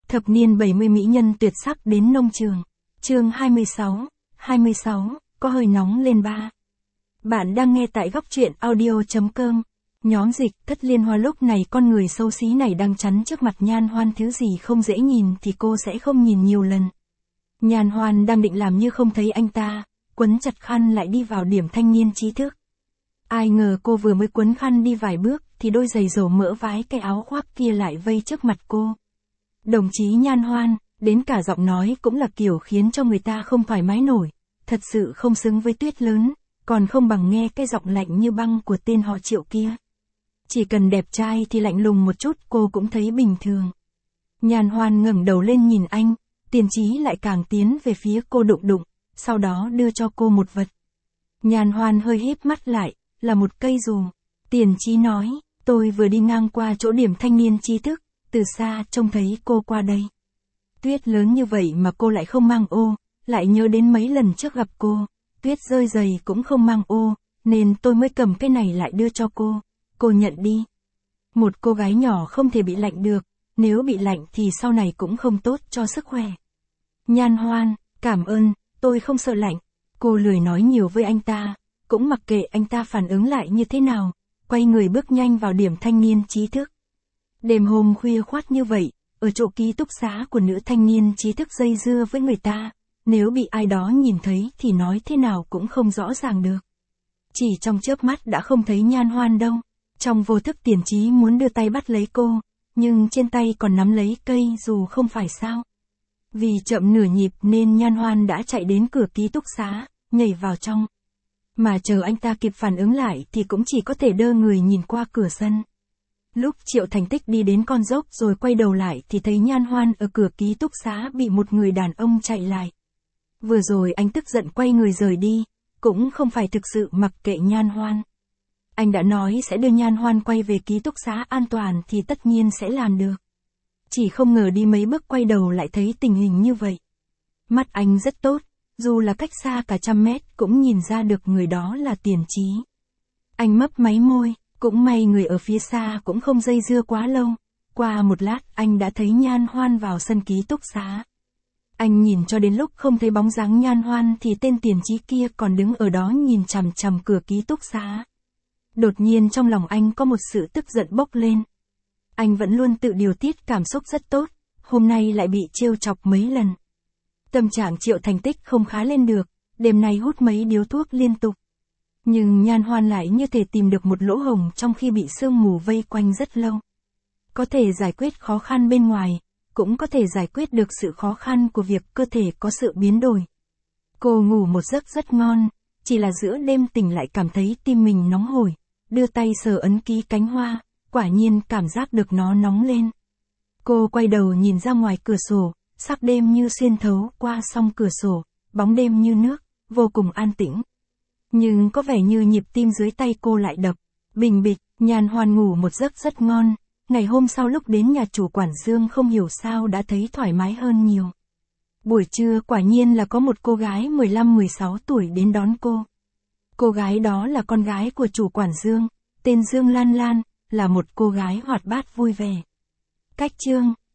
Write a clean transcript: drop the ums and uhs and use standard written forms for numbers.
Thập niên 70 mỹ nhân tuyệt sắc đến nông trường. Chương 26, có hơi nóng lên ba. Bạn đang nghe tại góc truyện audio.com. Nhóm dịch Thất Liên Hoa. Lúc này con người xấu xí này đang chắn trước mặt Nhan Hoan, thứ gì không dễ nhìn thì cô sẽ không nhìn nhiều lần. Nhan Hoan đang định làm như không thấy anh ta, quấn chặt khăn lại đi vào điểm thanh niên trí thức. Ai ngờ cô vừa mới quấn khăn đi vài bước thì đôi giày dầu mỡ vái cái áo khoác kia lại vây trước mặt cô. Đồng chí Nhan Hoan, đến cả giọng nói cũng là kiểu khiến cho người ta không thoải mái nổi, thật sự không xứng với Tuyết lớn, còn không bằng nghe cái giọng lạnh như băng của tên họ Triệu kia. Chỉ cần đẹp trai thì lạnh lùng một chút cô cũng thấy bình thường. Nhan Hoan ngẩng đầu lên nhìn anh, Tiền Chí lại càng tiến về phía cô đụng, sau đó đưa cho cô một vật. Nhan Hoan hơi híp mắt lại, là một cây dù. Tiền Chí nói, tôi vừa đi ngang qua chỗ điểm thanh niên trí thức, từ xa trông thấy cô qua đây. Tuyết lớn như vậy mà cô lại không mang ô, lại nhớ đến mấy lần trước gặp cô, Tuyết rơi giày cũng không mang ô, nên tôi mới cầm cái này lại đưa cho cô nhận đi. Một cô gái nhỏ không thể bị lạnh được, nếu bị lạnh thì sau này cũng không tốt cho sức khỏe. Nhan Hoan, cảm ơn, tôi không sợ lạnh. Cô lười nói nhiều với anh ta, cũng mặc kệ anh ta phản ứng lại như thế nào, quay người bước nhanh vào điểm thanh niên trí thức. Đêm hôm khuya khoắt như vậy, ở chỗ ký túc xá của nữ thanh niên trí thức dây dưa với người ta, nếu bị ai đó nhìn thấy thì nói thế nào cũng không rõ ràng được. Chỉ trong chớp mắt đã không thấy Nhan Hoan đâu. Trong vô thức Tiền Chí muốn đưa tay bắt lấy cô, nhưng trên tay còn nắm lấy cây dù không phải sao. Vì chậm nửa nhịp nên Nhan Hoan đã chạy đến cửa ký túc xá, nhảy vào trong. Mà chờ anh ta kịp phản ứng lại thì cũng chỉ có thể đơ người nhìn qua cửa sân. Lúc Triệu Thành Tích đi đến con dốc rồi quay đầu lại thì thấy Nhan Hoan ở cửa ký túc xá bị một người đàn ông chạy lại. Vừa rồi anh tức giận quay người rời đi, cũng không phải thực sự mặc kệ Nhan Hoan. Anh đã nói sẽ đưa Nhan Hoan quay về ký túc xá an toàn thì tất nhiên sẽ làm được. Chỉ không ngờ đi mấy bước quay đầu lại thấy tình hình như vậy. Mắt anh rất tốt, dù là cách xa cả 100 mét cũng nhìn ra được người đó là Tiền Chí. Anh mấp máy môi, cũng may người ở phía xa cũng không dây dưa quá lâu. Qua một lát anh đã thấy Nhan Hoan vào sân ký túc xá. Anh nhìn cho đến lúc không thấy bóng dáng Nhan Hoan thì tên Tiền Chí kia còn đứng ở đó nhìn chằm chằm cửa ký túc xá. Đột nhiên trong lòng anh có một sự tức giận bốc lên. Anh vẫn luôn tự điều tiết cảm xúc rất tốt, hôm nay lại bị trêu chọc mấy lần. Tâm trạng Triệu Thành Tích không khá lên được, đêm nay hút mấy điếu thuốc liên tục. Nhưng Nhan Hoan lại như thể tìm được một lỗ hổng trong khi bị sương mù vây quanh rất lâu. Có thể giải quyết khó khăn bên ngoài, cũng có thể giải quyết được sự khó khăn của việc cơ thể có sự biến đổi. Cô ngủ một giấc rất ngon, chỉ là giữa đêm tỉnh lại cảm thấy tim mình nóng hổi, đưa tay sờ ấn ký cánh hoa, quả nhiên cảm giác được nó nóng lên. Cô quay đầu nhìn ra ngoài cửa sổ, sắc đêm như xuyên thấu qua song cửa sổ, bóng đêm như nước, vô cùng an tĩnh. Nhưng có vẻ như nhịp tim dưới tay cô lại đập, bình bịch. Nhan Hoan ngủ một giấc rất ngon, ngày hôm sau lúc đến nhà chủ quản Dương không hiểu sao đã thấy thoải mái hơn nhiều. Buổi trưa quả nhiên là có một cô gái 15-16 tuổi đến đón cô. Cô gái đó là con gái của chủ quản Dương, tên Dương Lan Lan, là một cô gái hoạt bát vui vẻ. Cách chương